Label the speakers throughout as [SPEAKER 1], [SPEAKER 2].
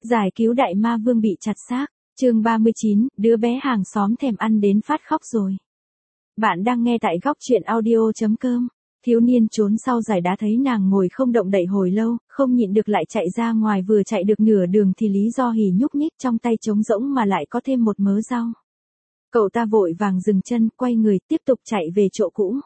[SPEAKER 1] Giải cứu đại ma vương bị chặt xác. Chương 39, đứa bé hàng xóm thèm ăn đến phát khóc rồi. Bạn đang nghe tại góc truyện audio.com. Thiếu niên trốn sau giải đá thấy nàng ngồi không động đậy hồi lâu, không nhịn được lại chạy ra ngoài, vừa chạy được nửa đường thì Lý Do Hỉ nhúc nhích trong tay trống rỗng mà lại có thêm một mớ rau. Cậu ta vội vàng dừng chân, quay người tiếp tục chạy về chỗ cũ.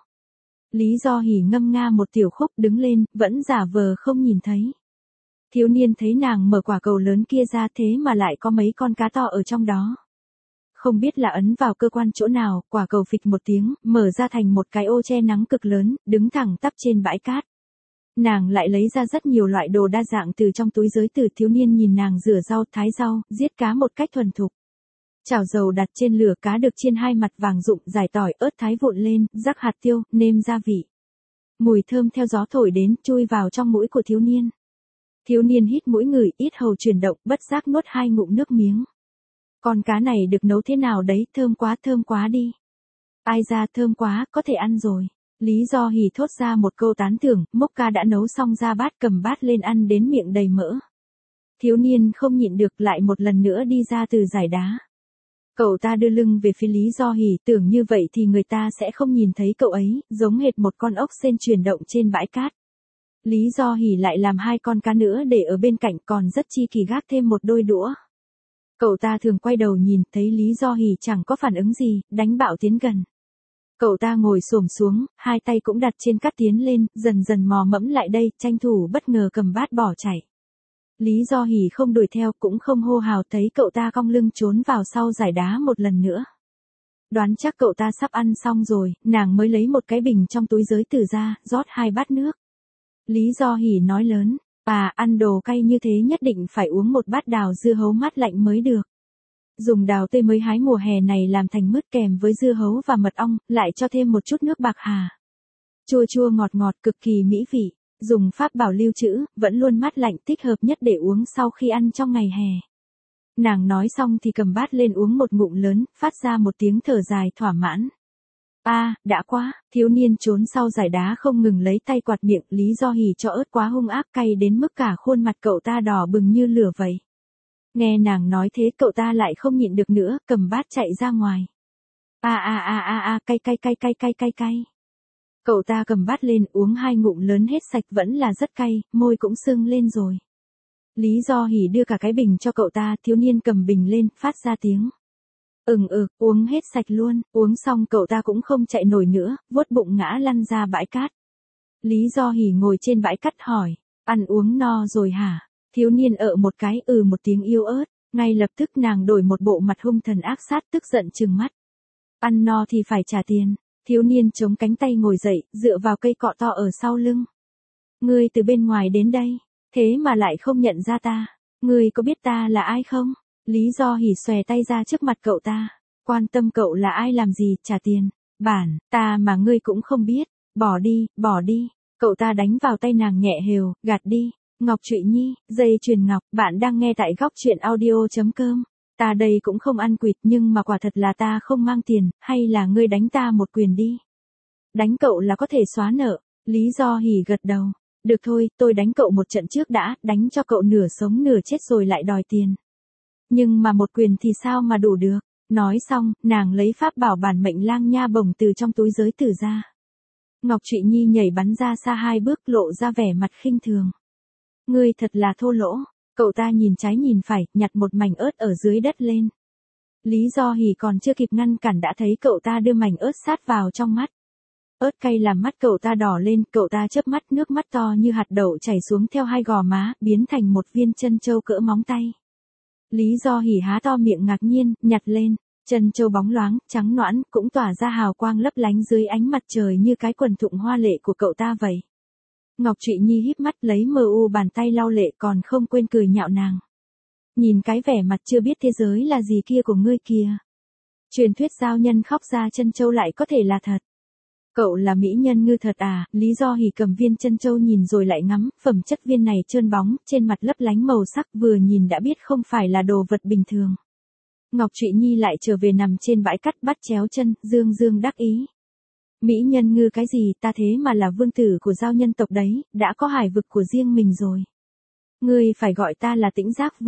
[SPEAKER 1] Lý Do Hỉ ngâm nga một tiểu khúc, đứng lên, vẫn giả vờ không nhìn thấy. Thiếu niên thấy nàng mở quả cầu lớn kia ra, thế mà lại có mấy con cá to ở trong đó. Không biết là ấn vào cơ quan chỗ nào, quả cầu phịch một tiếng, mở ra thành một cái ô che nắng cực lớn, đứng thẳng tắp trên bãi cát. Nàng lại lấy ra rất nhiều loại đồ đa dạng từ trong túi giới tử. Thiếu niên nhìn nàng rửa rau, thái rau, giết cá một cách thuần thục. Chảo dầu đặt trên lửa, cá được chiên hai mặt vàng rụng, rải tỏi, ớt thái vụn lên, rắc hạt tiêu, nêm gia vị. Mùi thơm theo gió thổi đến, chui vào trong mũi của thiếu niên. Thiếu niên hít mũi ngửi, yết hầu chuyển động, bất giác nuốt hai ngụm nước miếng. Con cá này được nấu thế nào đấy, thơm quá đi. Ai ra, thơm quá, có thể ăn rồi. Lý Do Hỉ thốt ra một câu tán thưởng, múc cá đã nấu xong ra bát, cầm bát lên ăn đến miệng đầy mỡ. Thiếu niên không nhịn được, lại một lần nữa đi ra từ giải đá. Cậu ta đưa lưng về phía Lý Do Hỉ, tưởng như vậy thì người ta sẽ không nhìn thấy cậu ấy, giống hệt một con ốc sên chuyển động trên bãi cát. Lý Do Hỉ lại làm hai con cá nữa để ở bên cạnh, còn rất chi kỳ gác thêm một đôi đũa. Cậu ta thường quay đầu nhìn, thấy Lý Do Hỉ chẳng có phản ứng gì, đánh bạo tiến gần. Cậu ta ngồi xổm xuống, hai tay cũng đặt trên cát tiến lên, dần dần mò mẫm lại đây, tranh thủ bất ngờ cầm bát bỏ chạy. Lý Do Hỉ không đuổi theo, cũng không hô hào, thấy cậu ta cong lưng trốn vào sau giải đá một lần nữa. Đoán chắc cậu ta sắp ăn xong rồi, nàng mới lấy một cái bình trong túi giới tử ra, rót hai bát nước. Lý Do Hỉ nói lớn, ăn đồ cay như thế nhất định phải uống một bát đào dưa hấu mát lạnh mới được. Dùng đào tươi mới hái mùa hè này làm thành mứt kèm với dưa hấu và mật ong, lại cho thêm một chút nước bạc hà. Chua chua ngọt ngọt, cực kỳ mỹ vị. Dùng pháp bảo lưu trữ, vẫn luôn mát lạnh, thích hợp nhất để uống sau khi ăn trong ngày hè. Nàng nói xong thì cầm bát lên uống một ngụm lớn, phát ra một tiếng thở dài thỏa mãn. Đã quá. Thiếu niên trốn sau giải đá không ngừng lấy tay quạt miệng. Lý Do Hỉ cho ớt quá hung ác, cay đến mức cả khuôn mặt cậu ta đỏ bừng như lửa vậy. Nghe nàng nói thế, cậu ta lại không nhịn được nữa, cầm bát chạy ra ngoài. Cay. Cậu ta cầm bát lên, uống hai ngụm lớn hết sạch, vẫn là rất cay, môi cũng sưng lên rồi. Lý Do Hỉ đưa cả cái bình cho cậu ta, thiếu niên cầm bình lên, phát ra tiếng. Uống hết sạch luôn. Uống xong cậu ta cũng không chạy nổi nữa, vuốt bụng ngã lăn ra bãi cát. Lý Do Hỉ ngồi trên bãi cát hỏi, ăn uống no rồi hả? Thiếu niên một cái, một tiếng yếu ớt. Ngay lập tức nàng đổi một bộ mặt hung thần ác sát, tức giận trừng mắt. Ăn no thì phải trả tiền. Thiếu niên chống cánh tay ngồi dậy, dựa vào cây cọ to ở sau lưng. Ngươi từ bên ngoài đến đây, thế mà lại không nhận ra ta. Ngươi có biết ta là ai không? Lý Do Hỉ xòe tay ra trước mặt cậu ta. Quan tâm cậu là ai làm gì, trả tiền. Ta mà ngươi cũng không biết. Bỏ đi. Cậu ta đánh vào tay nàng nhẹ hều, gạt đi. Ngọc Trụy Nhi, dây chuyền ngọc. Bạn đang nghe tại góc truyện audio.com. Ta đây cũng không ăn quỵt, nhưng mà quả thật là ta không mang tiền, hay là ngươi đánh ta một quyền đi. Đánh cậu là có thể xóa nợ. Lý Do Hỉ gật đầu. Được thôi, tôi đánh cậu một trận trước đã, đánh cho cậu nửa sống nửa chết rồi lại đòi tiền. Nhưng mà một quyền thì sao mà đủ được. Nói xong, nàng lấy pháp bảo bản mệnh lang nha bổng từ trong túi giới tử ra. Ngọc Trụy Nhi nhảy bắn ra xa hai bước, lộ ra vẻ mặt khinh thường. Ngươi thật là thô lỗ. Cậu ta nhìn trái nhìn phải, nhặt một mảnh ớt ở dưới đất lên. Lý Do Hỉ còn chưa kịp ngăn cản đã thấy cậu ta đưa mảnh ớt sát vào trong mắt. Ớt cay làm mắt cậu ta đỏ lên, cậu ta chớp mắt, nước mắt to như hạt đậu chảy xuống theo hai gò má, biến thành một viên chân châu cỡ móng tay. Lý Do Hỉ há to miệng ngạc nhiên, nhặt lên. Chân châu bóng loáng, trắng nõn, cũng tỏa ra hào quang lấp lánh dưới ánh mặt trời như cái quần thụng hoa lệ của cậu ta vậy. Ngọc Trụy Nhi híp mắt lấy bàn tay lau lệ, còn không quên cười nhạo nàng. Nhìn cái vẻ mặt chưa biết thế giới là gì kia của ngươi kìa. Truyền thuyết giao nhân khóc ra chân châu lại có thể là thật. Cậu là mỹ nhân ngư thật à? Lý Do Hỉ cầm viên chân châu nhìn rồi lại ngắm, phẩm chất viên này trơn bóng, trên mặt lấp lánh màu sắc, vừa nhìn đã biết không phải là đồ vật bình thường. Ngọc Trụy Nhi lại trở về nằm trên bãi cát, bắt chéo chân, dương đắc ý. Mỹ nhân ngư cái gì, ta thế mà là vương tử của giao nhân tộc đấy, đã có hải vực của riêng mình rồi. Ngươi phải gọi ta là Tĩnh Giác Vương.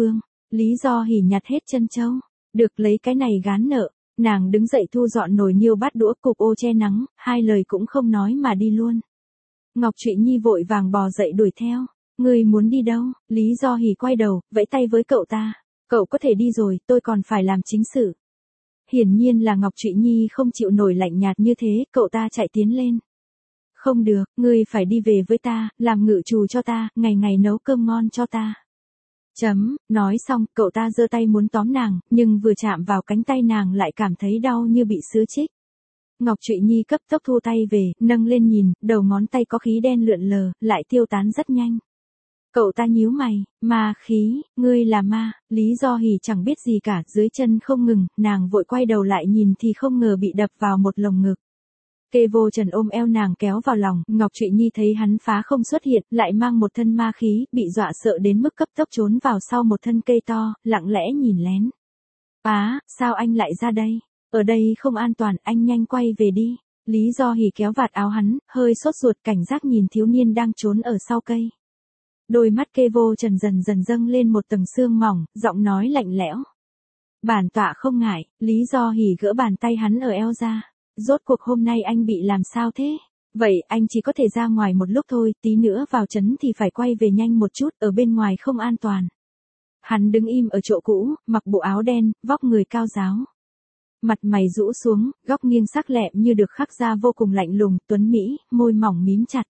[SPEAKER 1] Lý Do Hỉ nhặt hết chân châu. Được lấy cái này gán nợ. Nàng đứng dậy thu dọn nồi niêu bát đũa cục ô che nắng, hai lời cũng không nói mà đi luôn. Ngọc Trụy Nhi vội vàng bò dậy đuổi theo. Ngươi muốn đi đâu? Lý Do Hỉ quay đầu, vẫy tay với cậu ta. Cậu có thể đi rồi, tôi còn phải làm chính sự. Hiển nhiên là Ngọc Trụy Nhi không chịu nổi lạnh nhạt như thế, cậu ta chạy tiến lên. Không được, ngươi phải đi về với ta, làm ngự trù cho ta, ngày ngày nấu cơm ngon cho ta. Nói xong, cậu ta giơ tay muốn tóm nàng, nhưng vừa chạm vào cánh tay nàng lại cảm thấy đau như bị sứa chích. Ngọc Trụy Nhi cấp tốc thu tay về, nâng lên nhìn, đầu ngón tay có khí đen lượn lờ, lại tiêu tán rất nhanh. Cậu ta nhíu mày, ma khí, ngươi là ma, Lý Do Hỉ chẳng biết gì cả, dưới chân không ngừng, nàng vội quay đầu lại nhìn thì không ngờ bị đập vào một lồng ngực. Kê Vô Trần ôm eo nàng kéo vào lòng, Ngọc Trụy Nhi thấy hắn phá không xuất hiện, lại mang một thân ma khí, bị dọa sợ đến mức cấp tốc trốn vào sau một thân cây to, lặng lẽ nhìn lén. Sao anh lại ra đây? Ở đây không an toàn, anh nhanh quay về đi. Lý Do Hỉ kéo vạt áo hắn, hơi sốt ruột cảnh giác nhìn thiếu niên đang trốn ở sau cây. Đôi mắt Kê Vô Trần dần dần dâng lên một tầng sương mỏng, giọng nói lạnh lẽo. Bản tọa không ngại, Lý Do Hỉ gỡ bàn tay hắn ở eo ra. Rốt cuộc hôm nay anh bị làm sao thế? Vậy anh chỉ có thể ra ngoài một lúc thôi, tí nữa vào trấn thì phải quay về nhanh một chút, ở bên ngoài không an toàn. Hắn đứng im ở chỗ cũ, mặc bộ áo đen, vóc người cao ráo. Mặt mày rũ xuống, góc nghiêng sắc lẹm như được khắc ra vô cùng lạnh lùng, tuấn mỹ, môi mỏng mím chặt.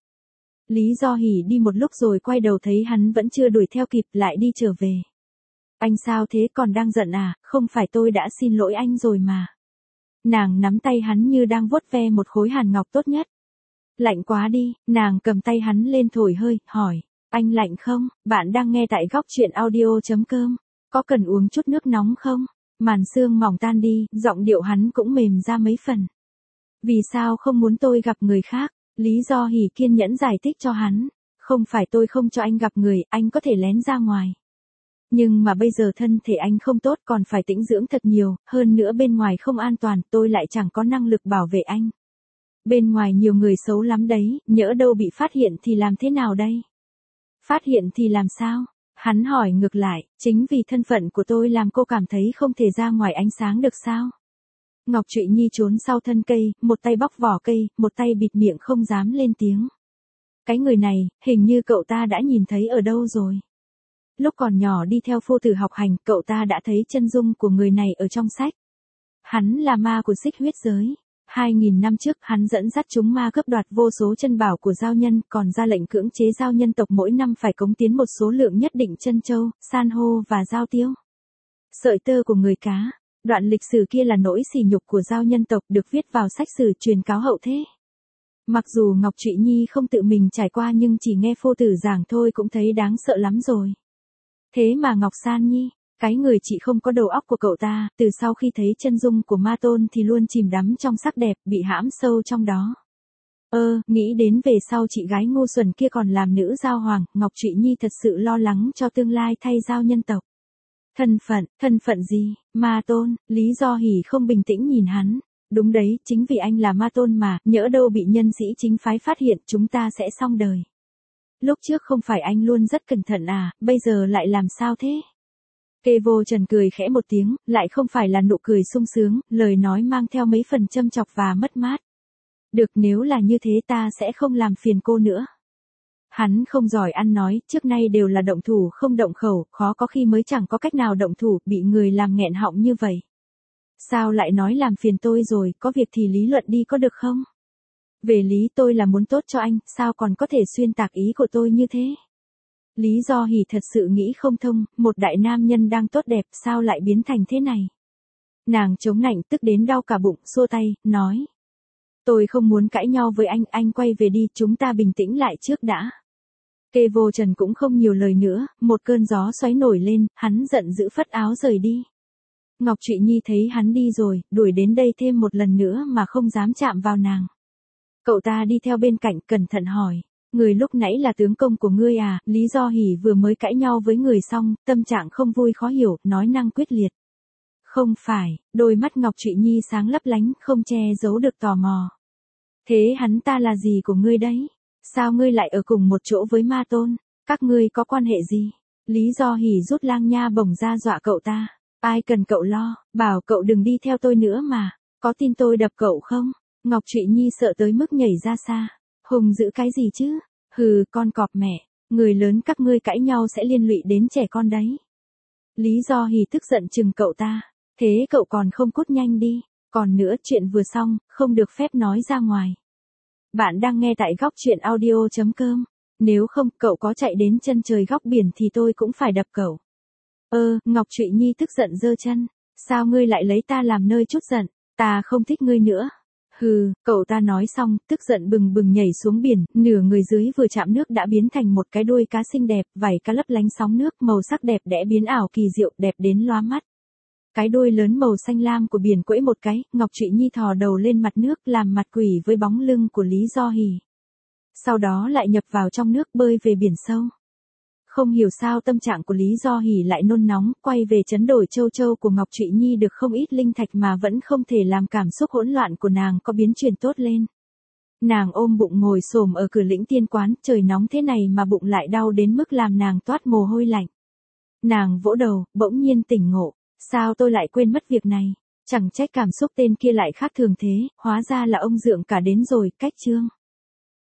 [SPEAKER 1] Lý Do Hỉ đi một lúc rồi quay đầu thấy hắn vẫn chưa đuổi theo kịp, lại đi trở về. Anh sao thế, còn đang giận à? Không phải tôi đã xin lỗi anh rồi mà. Nàng nắm tay hắn như đang vuốt ve một khối hàn ngọc tốt nhất. Lạnh quá đi, nàng cầm tay hắn lên thổi hơi, hỏi. Anh lạnh không? Bạn đang nghe tại góc truyện audio.com. Có cần uống chút nước nóng không? Màn sương mỏng tan đi, giọng điệu hắn cũng mềm ra mấy phần. Vì sao không muốn tôi gặp người khác? Lý Do Hỉ kiên nhẫn giải thích cho hắn. Không phải tôi không cho anh gặp người, anh có thể lén ra ngoài. Nhưng mà bây giờ thân thể anh không tốt, còn phải tĩnh dưỡng thật nhiều, hơn nữa bên ngoài không an toàn, tôi lại chẳng có năng lực bảo vệ anh. Bên ngoài nhiều người xấu lắm đấy, nhỡ đâu bị phát hiện thì làm thế nào đây? Phát hiện thì làm sao? Hắn hỏi ngược lại, chính vì thân phận của tôi làm cô cảm thấy không thể ra ngoài ánh sáng được sao? Ngọc Trụy Nhi trốn sau thân cây, một tay bóc vỏ cây, một tay bịt miệng không dám lên tiếng. Cái người này, hình như cậu ta đã nhìn thấy ở đâu rồi. Lúc còn nhỏ đi theo phu tử học hành, cậu ta đã thấy chân dung của người này ở trong sách. Hắn là ma của Xích Huyết giới. 2000 năm trước, hắn dẫn dắt chúng ma cướp đoạt vô số chân bảo của giao nhân, còn ra lệnh cưỡng chế giao nhân tộc mỗi năm phải cống tiến một số lượng nhất định chân châu, san hô và giao tiêu. Sợi tơ của người cá. Đoạn lịch sử kia là nỗi sỉ nhục của giao nhân tộc, được viết vào sách sử truyền cáo hậu thế. Mặc dù Ngọc Trụy Nhi không tự mình trải qua nhưng chỉ nghe phu tử giảng thôi cũng thấy đáng sợ lắm rồi. Thế mà Ngọc San Nhi, cái người chị không có đầu óc của cậu ta, từ sau khi thấy chân dung của ma tôn thì luôn chìm đắm trong sắc đẹp, bị hãm sâu trong đó. Nghĩ đến về sau chị gái ngu xuẩn kia còn làm nữ giao hoàng, Ngọc Trụy Nhi thật sự lo lắng cho tương lai thay giao nhân tộc. Thân phận gì? Ma tôn, Lý Do Hỉ không bình tĩnh nhìn hắn. Đúng đấy, chính vì anh là ma tôn mà, nhỡ đâu bị nhân sĩ chính phái phát hiện chúng ta sẽ xong đời. Lúc trước không phải anh luôn rất cẩn thận à, bây giờ lại làm sao thế? Kê Vô Trần cười khẽ một tiếng, lại không phải là nụ cười sung sướng, lời nói mang theo mấy phần châm chọc và mất mát. Được, nếu là như thế ta sẽ không làm phiền cô nữa. Hắn không giỏi ăn nói, trước nay đều là động thủ không động khẩu, khó có khi mới chẳng có cách nào động thủ, bị người làm nghẹn họng như vậy. Sao lại nói làm phiền tôi rồi, có việc thì lý luận đi có được không? Về lý tôi là muốn tốt cho anh, sao còn có thể xuyên tạc ý của tôi như thế? Lý Do Hỉ thật sự nghĩ không thông, một đại nam nhân đang tốt đẹp sao lại biến thành thế này? Nàng chống nạnh tức đến đau cả bụng, xua tay, nói. Tôi không muốn cãi nhau với anh quay về đi, chúng ta bình tĩnh lại trước đã. Kê Vô Trần cũng không nhiều lời nữa, một cơn gió xoáy nổi lên, hắn giận dữ phất áo rời đi. Ngọc Trụy Nhi thấy hắn đi rồi, đuổi đến đây thêm một lần nữa mà không dám chạm vào nàng. Cậu ta đi theo bên cạnh cẩn thận hỏi. Người lúc nãy là tướng công của ngươi à? Lý Do Hỉ vừa mới cãi nhau với người xong, tâm trạng không vui khó hiểu, nói năng quyết liệt. Không phải, đôi mắt Ngọc Trụy Nhi sáng lấp lánh, không che giấu được tò mò. Thế hắn ta là gì của ngươi đấy? Sao ngươi lại ở cùng một chỗ với ma tôn? Các ngươi có quan hệ gì? Lý Do Hỉ rút lang nha bổng ra dọa cậu ta. Ai cần cậu lo, bảo cậu đừng đi theo tôi nữa mà. Có tin tôi đập cậu không? Ngọc Trụy Nhi sợ tới mức nhảy ra xa. Hùng dữ cái gì chứ? Hừ, con cọp mẹ. Người lớn các ngươi cãi nhau sẽ liên lụy đến trẻ con đấy. Lý Do Hỉ tức giận chừng cậu ta. Thế cậu còn không cút nhanh đi. Còn nữa, chuyện vừa xong, không được phép nói ra ngoài. Bạn đang nghe tại góc chuyện audio.com. Nếu không, cậu có chạy đến chân trời góc biển thì tôi cũng phải đập cậu. Ngọc Trụy Nhi tức giận giơ chân. Sao ngươi lại lấy ta làm nơi trút giận? Ta không thích ngươi nữa. Hừ, cậu ta nói xong, tức giận bừng bừng nhảy xuống biển, nửa người dưới vừa chạm nước đã biến thành một cái đuôi cá xinh đẹp, vảy cá lấp lánh sóng nước, màu sắc đẹp đẽ biến ảo kỳ diệu, đẹp đến lóa mắt. Cái đuôi lớn màu xanh lam của biển quẫy một cái, Ngọc Trụy Nhi thò đầu lên mặt nước làm mặt quỷ với bóng lưng của Lý Do Hỉ. Sau đó lại nhập vào trong nước bơi về biển sâu. Không hiểu sao tâm trạng của Lý Do Hỉ lại nôn nóng, quay về chấn đổi châu châu của Ngọc Trụy Nhi được không ít linh thạch mà vẫn không thể làm cảm xúc hỗn loạn của nàng có biến chuyển tốt lên. Nàng ôm bụng ngồi xổm ở cửa Lĩnh Tiên Quán, trời nóng thế này mà bụng lại đau đến mức làm nàng toát mồ hôi lạnh. Nàng vỗ đầu, bỗng nhiên tỉnh ngộ, sao tôi lại quên mất việc này, chẳng trách cảm xúc tên kia lại khác thường thế, hóa ra là ông dượng cả đến rồi, cách chương.